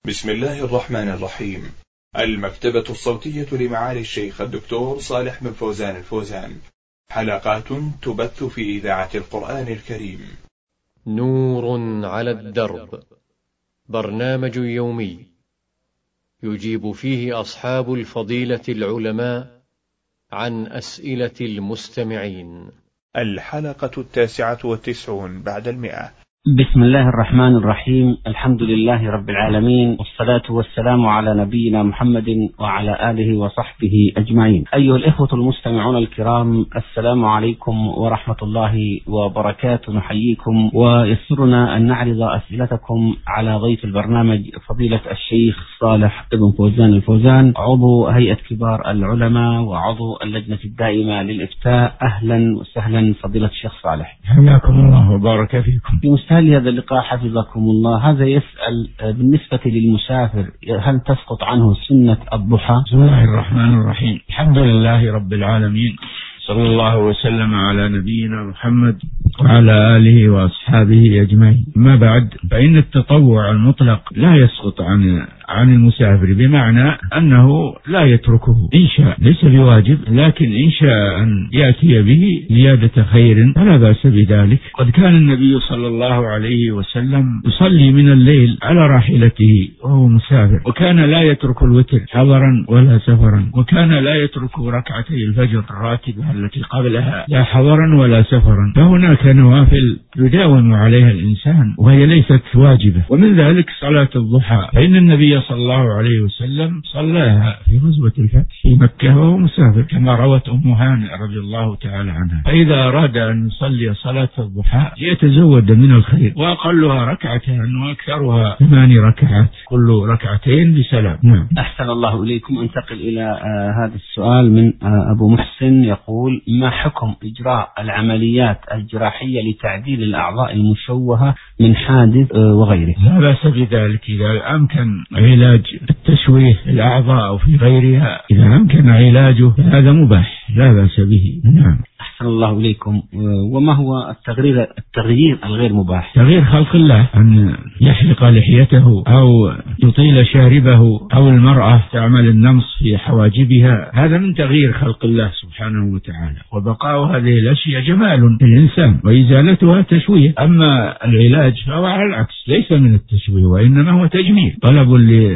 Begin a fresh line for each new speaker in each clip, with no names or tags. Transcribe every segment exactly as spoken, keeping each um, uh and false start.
بسم الله الرحمن الرحيم. المكتبة الصوتية لمعالي الشيخ الدكتور صالح بن فوزان الفوزان، حلقات تبث في إذاعة القرآن الكريم.
نور على الدرب، برنامج يومي يجيب فيه أصحاب الفضيلة العلماء عن أسئلة المستمعين.
الحلقة التاسعة والتسعون بعد المئة.
بسم الله الرحمن الرحيم. الحمد لله رب العالمين، والصلاة والسلام على نبينا محمد وعلى آله وصحبه أجمعين. أيها الإخوة المستمعون الكرام، السلام عليكم ورحمة الله وبركاته. نحييكم ويسرنا أن نعرض أسئلتكم على ضيف البرنامج فضيلة الشيخ صالح بن فوزان الفوزان، عضو هيئة كبار العلماء وعضو اللجنة الدائمة للإفتاء. أهلا وسهلا فضيلة الشيخ صالح،
حياكم الله وبارك فيكم.
في هذا اللقاء حفظكم الله، هذا يسأل بالنسبة للمسافر هل تسقط عنه سنة الضحى؟
بسم الله الرحمن الرحيم. الحمد لله رب العالمين، صلى الله وسلم على نبينا محمد وعلى آله وأصحابه أجمعين. ما بعد، فإن التطوع المطلق لا يسقط عن عن المسافر، بمعنى أنه لا يتركه إن شاء، ليس بواجب، لكن إن شاء أن يأتي به زيادة خير فلا بأس بذلك. قد كان النبي صلى الله عليه وسلم يصلي من الليل على راحلته وهو مسافر، وكان لا يترك الوتر حضرا ولا سفرا، وكان لا يترك ركعتي الفجر الراتبة التي قبلها لا حضرا ولا سفرا. فهناك نوافل يداوم عليها الإنسان وهي ليست واجبة، ومن ذلك صلاة الضحى، فإن النبي صلى الله عليه وسلم صلاها في غزوة الفتح في مكة وهو مسافر، كما روت أم هانئ رضي الله تعالى عنها. فإذا أراد أن يصلي صلاة الضحى يتزود من الخير، وأقلها ركعتين وأكثرها ثمان ركعات، كل ركعتين بسلام. نعم.
أحسن الله إليكم. انتقل إلى آه هذا السؤال من آه أبو محسن، يقول: ما حكم إجراء العمليات الجراحية لتعديل الأعضاء المشوهة من حادث آه وغيره؟
لا بأس بذلك إذا أمكن علاج التشويه في الأعضاء أو في غيرها، إذا أمكن علاجه هذا مباح، لا بأس به. نعم.
أحسن الله إليكم. وما هو التغيير التغيير الغير مباح؟
تغيير خلق الله، أن يحلق لحيته أو يطيل شاربه، أو المرأة تعمل النمص في حواجبها، هذا من تغيير خلق الله سبحانه وتعالى. وبقاء هذه الأشياء جمال للإنسان، وإزالتها تشويه. أما العلاج فهو على العكس، ليس من التشويه وإنما هو تجميل، طلب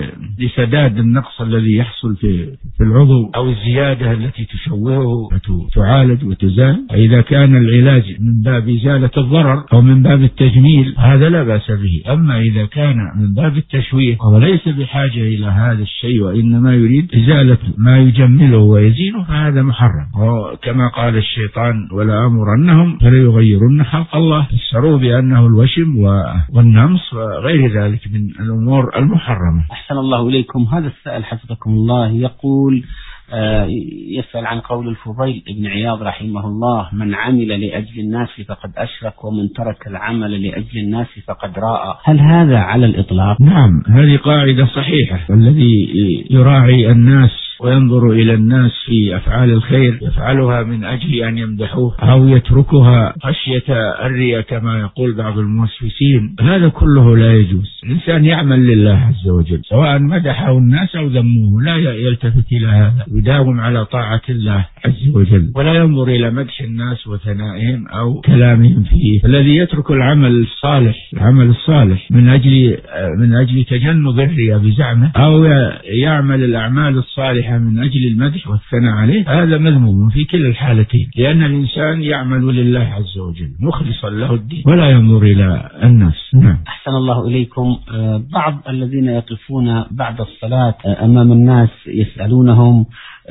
لسداد النقص الذي يحصل في في العضو أو الزيادة التي تشوهه وتعالج وتزال. إذا كان العلاج من باب إزالة الضرر أو من باب التجميل هذا لا بأس به. أما إذا كان من باب التشويه وهو ليس بحاجة إلى هذا الشيء وإنما يريد إزالة ما يجمله ويزينه فهذا محرم. وكما قال الشيطان: ولا أمرنهم فليغيرن خلق الله، فسروا بأنه الوشم والنمص وغير ذلك من الأمور المحرمة.
أحسن الله إليكم. هذا السائل حفظكم الله يقول: آه يسأل عن قول الفضيل بن عياض رحمه الله: من عمل لأجل الناس فقد أشرك، ومن ترك العمل لأجل الناس فقد راء. هل هذا على الإطلاق؟
نعم، هذه قاعدة صحيحة. والذي يراعي الناس وينظر إلى الناس في أفعال الخير يفعلها من أجل أن يمدحوه أو يتركها خشية الرياء كما يقول بعض الموسوسين، هذا كله لا يجوز. الإنسان يعمل لله عز وجل، سواء مدحه الناس أو ذموه لا يلتفت إلى هذا، يداوم على طاعة الله عز وجل، ولا ينظر إلى مدح الناس وثنائهم أو كلامهم فيه. الذي يترك العمل الصالح العمل الصالح من أجل من أجل تجنب الرياء بزعمه، أو يعمل الأعمال الصالحة من أجل المدح والثناء عليه، هذا مذموم في كل الحالتين، لأن الإنسان يعمل لله عز وجل مخلصا له الدين ولا ينظر إلى الناس. نعم.
أحسن الله إليكم. بعض الذين يقفون بعد الصلاة أمام الناس يسألونهم،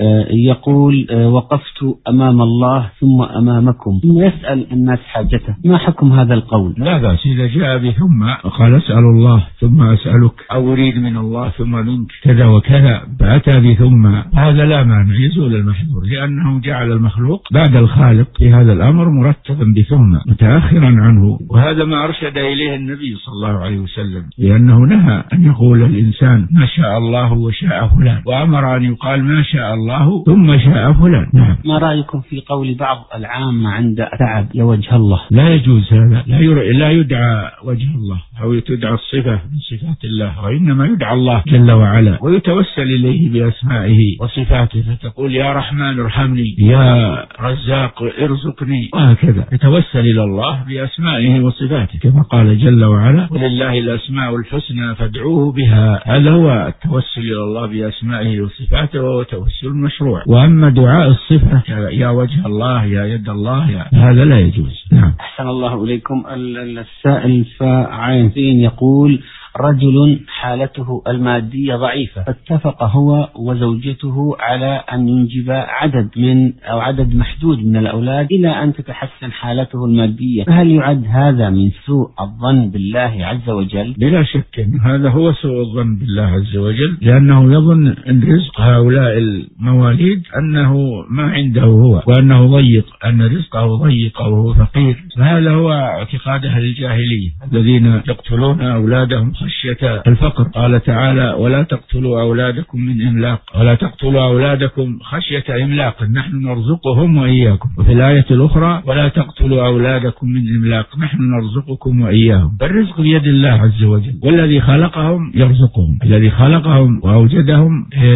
يقول: وقفت أمام الله ثم أمامكم، ثم يسأل الناس حاجته، ما حكم هذا القول؟
لا بأس إذا جاء بثم قال: أسأل الله ثم أسألك، أو أريد من الله ثم منك كذا وكذا، فأتى بثم، هذا لا مانع، يزول المحذور، لأنه جعل المخلوق بعد الخالق في هذا الأمر مرتبا بثم متأخرا عنه، وهذا ما أرشد إليه النبي صلى الله عليه وسلم، لأنه نهى أن يقول الإنسان ما شاء الله وشاء فلان، وأمر أن يقال ما شاء الله ثم شاء فلان. نعم.
ما رأيكم في قول بعض العامة عند تعب يا وجه الله؟
لا يجوز هذا، لا, لا يدعى وجه الله، أو تدعى الصفة من صفات الله، وإنما يدعى الله جل وعلا ويتوسل إليه بأسمائه وصفاته، فتقول يا رحمن ارحمني، يا رزاق ارزقني، وهكذا يتوسل إلى الله بأسمائه وصفاته كما قال جل وعلا ولله الأسماء الحسنى فادعوه بها. هذا هو التوسل إلى الله بأسمائه وصفاته، وهو توسل مشروع. وأما دعاء الصفة يا وجه الله، يا يد الله، يا هذا لا يجوز. نعم.
أحسن الله إليكم. السائل فعين زين يقول رجل حالته المادية ضعيفة، فاتفق هو وزوجته على أن ينجب عدد من أو عدد محدود من الأولاد إلى أن تتحسن حالته المادية، فهل يعد هذا من سوء الظن بالله عز وجل؟
بلا شك أن هذا هو سوء الظن بالله عز وجل، لأنه يظن أن رزق هؤلاء المواليد أنه ما عنده هو، وأنه ضيق، أن رزقه ضيق وهو فقير. فهذا هو اعتقاد أهل الجاهلية الذين يقتلون أولادهم خشية الفقر. قال تعالى ولا تقتلوا أولادكم من إملاق، ولا تقتلوا أولادكم خشية إملاق نحن نرزقهم وإياكم. وفي الآية الأخرى ولا تقتلوا أولادكم من إملاق نحن نرزقكم وإياهم. فالرزق بيد الله عز وجل، والذي خلقهم يرزقهم، الذي خلقهم وأوجدهم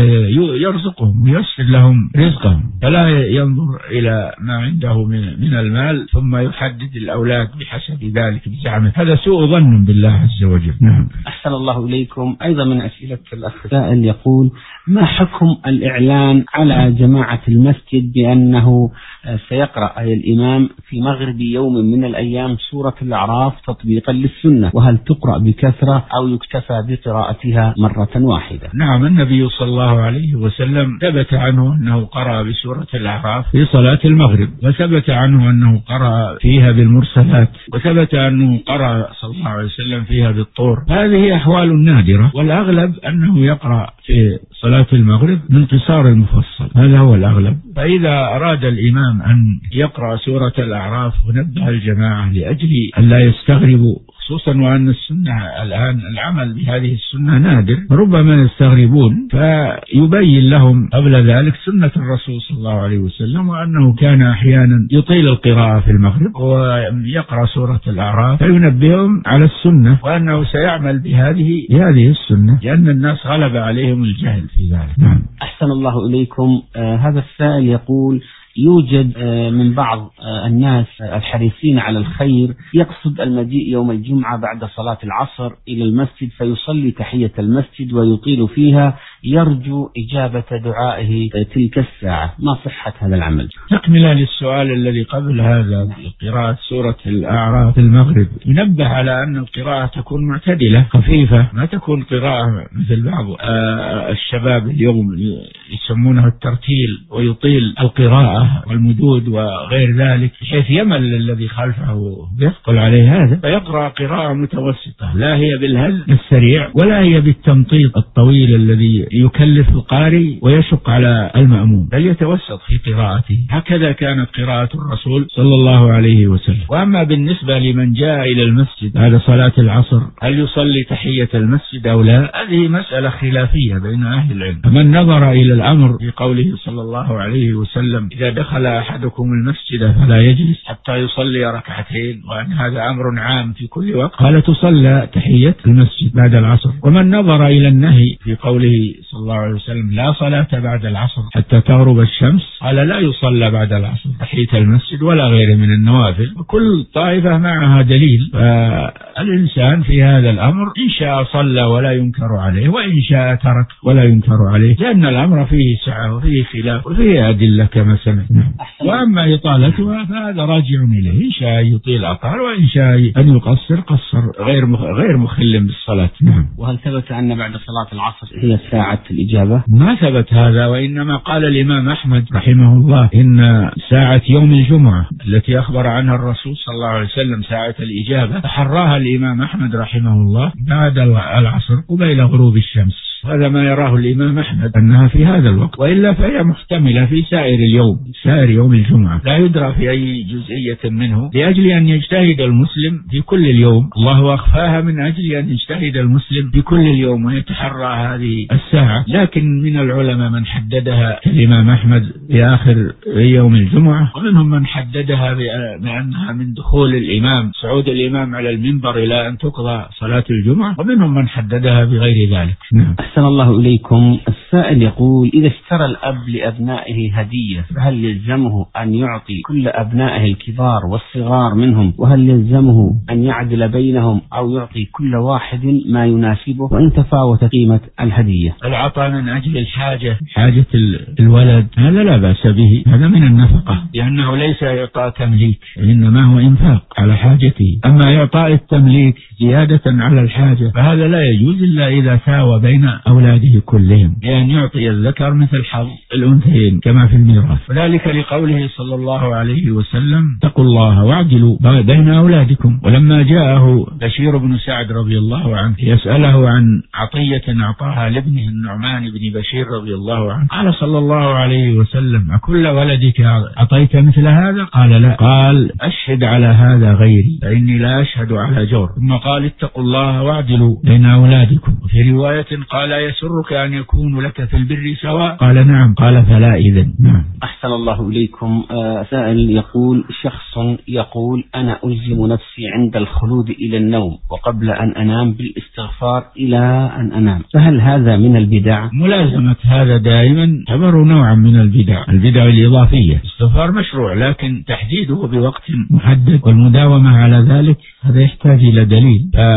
يرزقهم ويسر لهم رزقهم، فلا ينظر إلى ما عنده من المال ثم يحدد الأولاد بحسب ذلك بزعمه، هذا سوء ظن بالله عز وجل. نعم.
أحسن الله إليكم. أيضا من أسئلة الأخ سائل يقول ما حكم الإعلان على جماعة المسجد بأنه سيقرأ أي الإمام في مغرب يوم من الأيام سورة الأعراف تطبيقا للسنة، وهل تقرأ بكثرة أو يكتفى بقراءتها مرة واحدة؟
نعم، النبي صلى الله عليه وسلم ثبت عنه أنه قرأ بسورة الأعراف في صلاة المغرب، وثبت عنه أنه قرأ فيها بالمرسلات، وثبت أنه قرأ صلى الله عليه وسلم فيها بالطور. هذه أحوال نادرة، والأغلب أنه يقرأ في صلاة المغرب من قصار المفصل، هذا هو الأغلب. فإذا أراد الإمام أن يقرأ سورة الأعراف ونبه الجماعة لأجل أن لا يستغربوا، خصوصا وأن السنة الآن العمل بهذه السنة نادر، ربما يستغربون، فيبين لهم قبل ذلك سنة الرسول صلى الله عليه وسلم، وأنه كان أحيانا يطيل القراءة في المغرب ويقرأ سورة الأعراف، فينبههم على السنة وأنه سيعمل بهذه بهذه السنة، لأن الناس غلب عليهم الجهل في ذلك. نعم.
أحسن الله إليكم. آه هذا السائل يقول يوجد من بعض الناس الحريصين على الخير يقصد المجيء يوم الجمعة بعد صلاة العصر إلى المسجد فيصلي تحية المسجد ويطيل فيها يرجو إجابة دعائه تلك الساعة، ما صحة هذا العمل؟
تكملا للسؤال الذي قبل هذا، قراءة سورة الأعراف في المغرب ينبه على أن القراءة تكون معتدلة خفيفة، ما تكون قراءة مثل بعض الشباب اليوم يسمونه الترتيل ويطيل القراءة والمدود وغير ذلك، بحيث يمل الذي خلفه يثقل عليه هذا، فيقرأ قراءة متوسطة، لا هي بالهز السريع ولا هي بالتمطيط الطويل الذي يكلف القارئ ويشق على المأموم، بل يتوسط في قراءته. هكذا كانت قراءة الرسول صلى الله عليه وسلم. وأما بالنسبة لمن جاء إلى المسجد بعد صلاة العصر هل يصلي تحية المسجد أو لا، هذه مسألة خلافية بين أهل العلم. فمن نظر إلى الأمر في قوله صلى الله عليه وسلم إذا دخل أحدكم المسجد فلا يجلس حتى يصلي ركعتين، وأن هذا أمر عام في كل وقت، قال تصلى تحية المسجد بعد العصر. ومن نظر إلى النهي في قوله صلى الله عليه وسلم لا صلاة بعد العصر حتى تغرب الشمس، قال لا يصلى بعد العصر تحية المسجد ولا غيره من النوافل، وكل طائفة معها دليل. فالإنسان في هذا الأمر إن شاء صلى ولا ينكر عليه، وإن شاء ترك ولا ينكر عليه، لأن الأمر فيه سعة وفيه خلاف وفيه أدلة كما سمعنا. وأما إطالتها فهذا راجع إليه، إن شاء يطيل أطال وإن شاء أن يقصر قصر، غير مخ... غير مخل بالصلاة. نعم.
وهل ثبت أن بعد صلاة العصر هي ساعة الإجابة؟
ما ثبت هذا، وإنما قال الإمام أحمد رحمه الله إن ساعة يوم الجمعة التي أخبر عنها الرسول صلى الله عليه وسلم ساعة الإجابة تحراها الإمام أحمد رحمه الله بعد العصر قبيل غروب الشمس. هذا ما يراه الإمام أحمد أنها في هذا الوقت، وإلا فهي محتملة في سائر اليوم، سائر يوم الجمعة، لا يدرى في أي جزئية منه، لأجل أن يجتهد المسلم في كل اليوم. الله أخفاها من أجل أن يجتهد المسلم في كل اليوم ويتحرى هذه الساعة. لكن من العلماء من حددها الإمام أحمد في آخر يوم الجمعة، ومنهم من حددها بأنها من دخول الإمام، صعود الإمام على المنبر إلى أن تقضى صلاة الجمعة، ومنهم من حددها بغير ذلك. نعم.
أحسن الله إليكم. السائل يقول: إذا اشترى الأب لأبنائه هدية فهل يلزمه أن يعطي كل أبنائه الكبار والصغار منهم، وهل يلزمه أن يعدل بينهم أو يعطي كل واحد ما يناسبه وإن تفاوت قيمة الهدية؟
العطاء من أجل الحاجة، حاجة الولد، هذا لا بأس به، هذا من النفقة، لأنه ليس إعطاء تمليك، إنما هو إنفاق على حاجته. أما إعطاء التمليك زيادة على الحاجة فهذا لا يجوز إلا إذا ساوى بين أولاده كلهم، لأن يعطي الذكر مثل حظ الأنثيين كما في الميراث، وذلك لقوله صلى الله عليه وسلم: اتقوا الله واعدلوا بين أولادكم. ولما جاءه بشير بن سعد رضي الله عنه يسأله عن عطية أعطاها لابنه النعمان بن بشير رضي الله عنه، قال صلى الله عليه وسلم: أكل ولدك أعطيت مثل هذا؟ قال: لا. قال: أشهد على هذا غيري فإني لا أشهد على جور. ثم قال: اتقوا الله واعدلوا بين أولادكم. وفي رواية قال: يسرك أن يكون لك في البر سواء؟ قال: نعم. قال: فلا إذن. نعم.
أحسن الله إليكم. آه سائل يقول: شخص يقول: أنا ألزم نفسي عند الخلود إلى النوم وقبل أن أنام بالاستغفار إلى أن أنام، فهل هذا من البدع؟
ملازمة هذا دائما تعتبر نوعا من البدع، البدع الإضافية. الاستغفار مشروع، لكن تحديده بوقت محدد والمداومة على ذلك هذا يحتاج إلى دليل،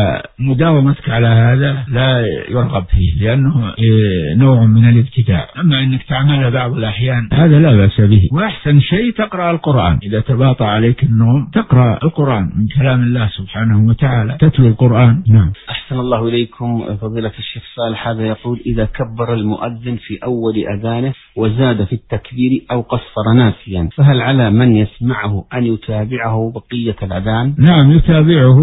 فمداومتك على هذا لا يرغب فيه لأنه نوع من الابتداع. أما أنك تعمل بعض الأحيان هذا لا بأس به. وأحسن شيء تقرأ القرآن، إذا تباطأ عليك النوم تقرأ القرآن من كلام الله سبحانه وتعالى، تتلو القرآن. نعم.
أحسن الله إليكم. فضيلة الشيخ صالح هذا يقول: إذا كبر المؤذن في أول أذانه وزاد في التكبير أو قصر ناسيا، فهل على من يسمعه أن يتابعه بقية الأذان؟
نعم، يتابعه،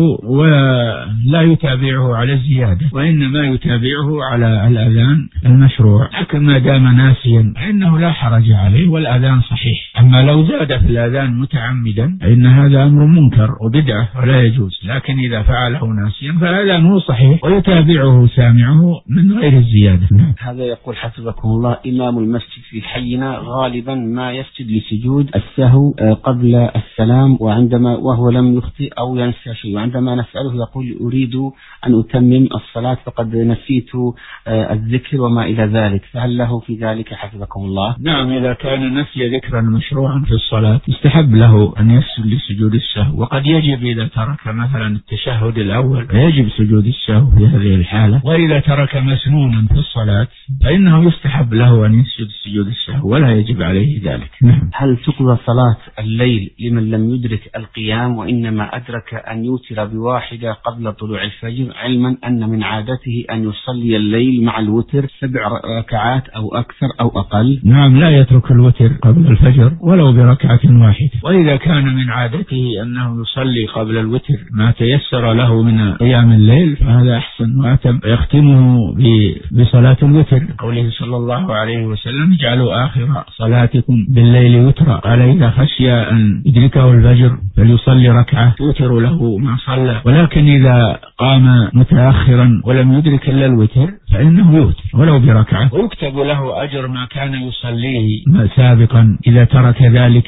ولا يتابعه على الزيادة، وإنما يتابعه على الأذان المشروع، لكن ما دام ناسيا فإنه لا حرج عليه والأذان صحيح. أما لو زاد في الأذان متعمدا فإن هذا أمر منكر وبدعة ولا يجوز، لكن إذا فعله ناسيا فالأذان صحيح ويتابعه سامعه من غير الزيادة.
هذا يقول: حفظكم الله، إمام المسجد في حينا غالبا ما يسجد لسجود السهو قبل السلام وعندما وهو لم يخطئ أو ينسى شيء، وعندما نسأله يقول: أريد أن أتمم الصلاة فقد نسيت الذكر وما إلى ذلك، فهل له في ذلك حفظكم الله؟
نعم، إذا كان نسي ذكرا مشروعا في الصلاة يستحب له أن يسجد لسجود السهو، وقد يجب إذا ترك مثلا التشهد الأول يجب سجود السهو في هذه الحالة، وإذا ترك مسنونا في الصلاة فإنه يستحب له أن يسجد سجود السهو ولا يجب عليه ذلك. نعم.
هل تقضى صلاة الليل لمن لم يدرك القيام وإنما أدرك أن يوتر بواحدة قبل طلوع الفجر، علما أن من عادته أن يصلي الليل مع الوتر سبع ركعات أو أكثر أو أقل؟
نعم، لا يترك الوتر قبل الفجر ولو بركعة واحدة، وإذا كان من عادته أنه يصلي قبل الوتر ما تيسر له من قيام الليل فهذا أحسن وأتم، ويختمه بصلاة الوتر، قوله صلى الله عليه وسلم: اجعلوا آخر صلاتكم بالليل وترا. قال: إذا خشي أن يدركه الفجر فليصلي ركعة توتر له ما صلى، ولكن إذا قام متأخرا ولم يدرك إلا الوتر فإنه يوتر ولو بركعة، ويكتب له أجر ما كان يصليه سابقا إذا ترك ذلك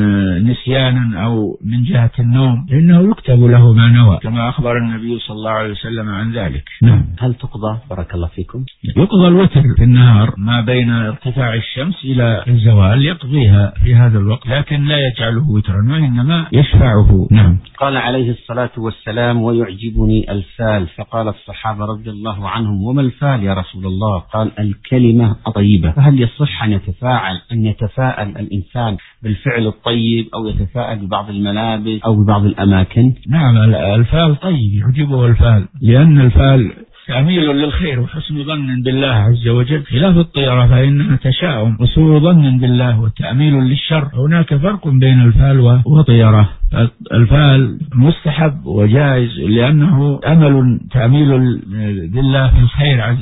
نسيانا أو من جهة النوم، لأنه يكتب له ما نوى كما أخبر النبي صلى الله عليه وسلم عن ذلك. نعم.
هل تقضى بارك الله فيكم؟
يقضى الوتر في النهار ما بين ارتفاع الشمس إلى الزوال، يقضيها في هذا الوقت، لكن لا يجعله وترا وإنما يشفعه. نعم.
قال عليه الصلاة والسلام: ويعجبني الفال، فقال الصحابة رضي الله عنهم: وما الفال يا رسول الله؟ قال: الكلمة الطيبة. فهل يصح أن يتفاعل أن يتفاءل الإنسان بالفعل الطيب أو يتفاءل ببعض الملابس أو ببعض الأماكن؟
نعم، الفال طيب، يعجبه الفال، لأن الفال تعميل للخير وحسن ظن بالله عز وجل، خلاف الطيرة فإنها تشاؤم وسوء ظن بالله وتأميل للشر. هناك فرق بين الفال والطيرة، الفال مستحب وجائز لأنه أمل تعميل بالله في الخير،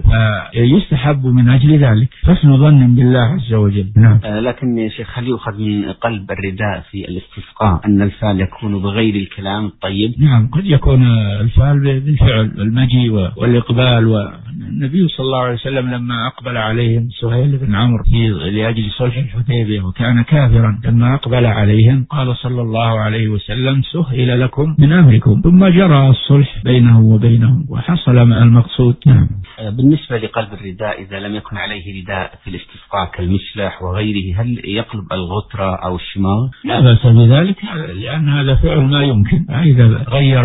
فيستحب من أجل ذلك حسن ظن بالله عز وجل. نعم.
آه لكن يا شيخ هل يؤخذ من قلب الرداء في الاستسقاء أن الفال يكون بغير الكلام الطيب؟
نعم، قد يكون الفال بالفعل، المجيء والإقبال. والنبي صلى الله عليه وسلم لما أقبل عليهم سهيل بن عمرو لأجل صلح الحديبية وكان كافرا، لما أقبل عليهم قال صلى الله عليه وسلم سهل لكم من أمركم، ثم جرى الصلح بينه وبينهم وحصل مع المقصود. نعم.
بالنسبة لقلب الرداء إذا لم يكن عليه رداء في الاستسقاء كالمسلح وغيره، هل يقلب الغترة أو الشماغ؟
لا بأس بذلك، لأن هذا فعل ما يمكن. إذا غير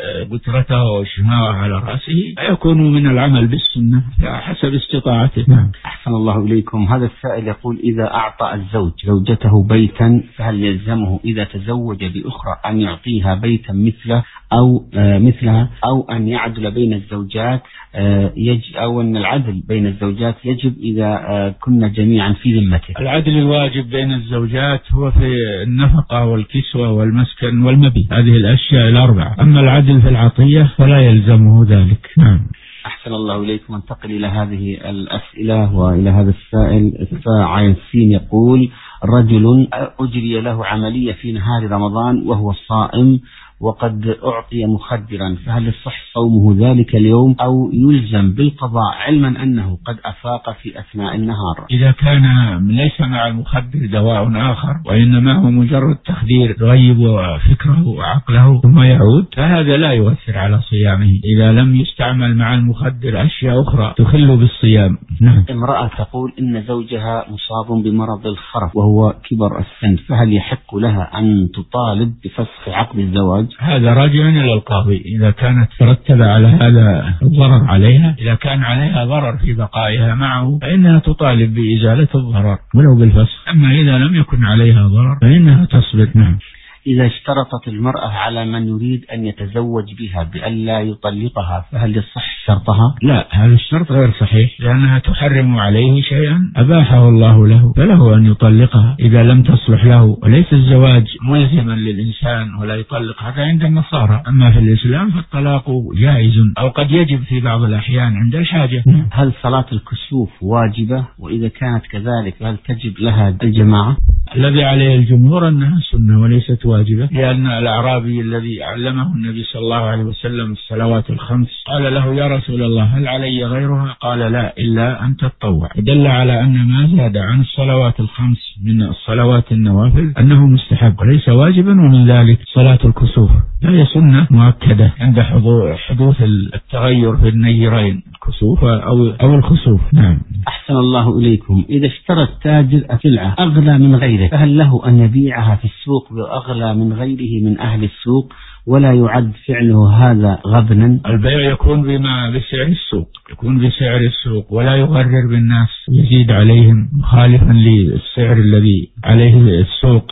غترته وشماغه على رأسه يكون من العمل بالسنة حسب استطاعته. نعم.
أحسن الله إليكم. هذا السائل يقول إذا أعطى الزوج زوجته بيتا فهل يلزمه إذا تزوج بأخرى أن يعطيها بيتا مثله أو آه مثلها أو أن يعدل بين الزوجات آه يج أو أن العدل بين الزوجات يجب إذا آه كنا جميعا في ذمته؟
العدل الواجب بين الزوجات هو في النفقة والكسوة والمسكن والمبيت، هذه الأشياء الأربعة. أما العدل في العطية فلا يلزمه ذلك. نعم.
أحسن الله إليكم. انتقل إلى هذه الأسئلة وإلى هذا السائل. الساعة ياسين يقول رجل أجري له عملية في نهار رمضان وهو صائم وقد أعطي مخدرا، فهل يصح صومه ذلك اليوم أو يلزم بالقضاء علما أنه قد أفاق في أثناء النهار؟
إذا كان ليس مع المخدر دواء آخر وإنما هو مجرد تخدير يغيب فكره وعقله ثم يعود، فهذا لا يؤثر على صيامه إذا لم يستعمل مع المخدر أشياء أخرى تخل بالصيام. نعم.
امرأة تقول إن زوجها مصاب بمرض الخرف وهو كبر السن، فهل يحق لها أن تطالب بفسخ عقد الزواج؟
هذا راجع إلى القاضي إذا كانت ترتب على هذا الضرر عليها. إذا كان عليها ضرر في بقائها معه فإنها تطالب بإزالة الضرر ولو بالفسخ، أما إذا لم يكن عليها ضرر فإنها تصبر. نعم.
إذا اشترطت المرأة على من يريد أن يتزوج بها بأن لا يطلقها فهل يصح شرطها؟
لا، هذا الشرط غير صحيح، لأنها تحرم عليه شيئا أباحه الله له، فله أن يطلقها إذا لم تصلح له. وليس الزواج ملزما للإنسان ولا يطلق، هذا عند النصارى. أما في الإسلام فالطلاق جائز أو قد يجب في بعض الأحيان عند الحاجة.
هل صلاة الكسوف واجبة؟ وإذا كانت كذلك هل تجب لها الجماعة؟
الذي عليه الجمهور أنها سنة وليست واجبة، لأن الأعرابي الذي علمه النبي صلى الله عليه وسلم الصلوات الخمس قال له يا رسول الله هل علي غيرها؟ قال لا إلا أن تتطوع. دل على أن ما زاد عن الصلوات الخمس من الصلوات النوافل أنه مستحب وليس واجبا. ومن ذلك صلاة الكسوف، فهي سنة مؤكدة عند حدوث التغير في النيرين، الكسوف أو أو الخسوف. نعم.
أحسن الله إليكم. إذا اشترى التاجر سلعة أغلى من غيره فهل له أن يبيعها في السوق بأغلى من غيره من أهل السوق ولا يعد فعله هذا غبنا؟
البيع يكون بما بسعر السوق، يكون بسعر السوق ولا يغرر بالناس يزيد عليهم مخالفا للسعر الذي عليه السوق،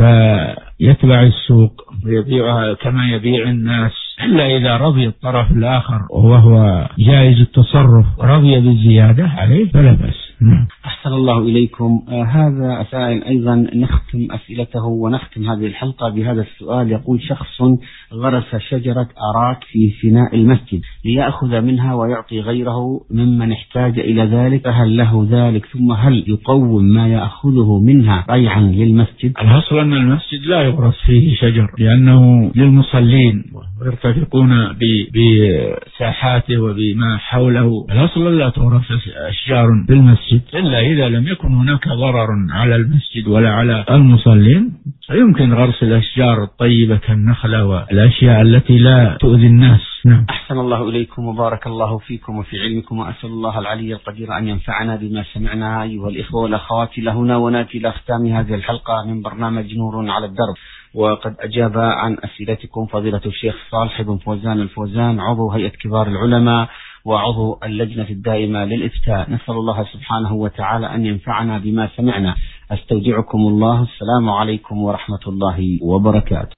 فيتبع السوق ويبيعها كما يبيع الناس، إلا إذا رضي الطرف الآخر وهو جائز التصرف ورضي بالزيادة عليه فلا بأس.
أحسن الله إليكم. آه هذا سائل أيضا نختم أسئلته ونختم هذه الحلقة بهذا السؤال. يقول شخص غرس شجرة أراك في فناء المسجد ليأخذ منها ويعطي غيره ممن احتاج إلى ذلك، فهل له ذلك؟ ثم هل يقوم ما يأخذه منها ريعا للمسجد؟
الأصل أن المسجد لا يغرس فيه شجر لأنه للمصلين ويرتفقون بساحاته وبما حوله. الأصل لا تغرس أشجار بالمسجد إلا إذا لم يكن هناك ضرر على المسجد ولا على المصلين، فيمكن غرس الأشجار الطيبة كالنخلة والأشياء التي لا تؤذي الناس. نعم.
أحسن الله إليكم وبارك الله فيكم وفي علمكم، وأسأل الله العلي القدير أن ينفعنا بما سمعنا. أيها الإخوة والأخوات، لهنا وناتي إلى ختام هذه الحلقة من برنامج نور على الدرب، وقد أجاب عن أسئلتكم فضيلة الشيخ صالح بن فوزان الفوزان عضو هيئة كبار العلماء وعضو اللجنة الدائمة للإفتاء. نسأل الله سبحانه وتعالى أن ينفعنا بما سمعنا. أستودعكم الله. السلام عليكم ورحمة الله وبركاته.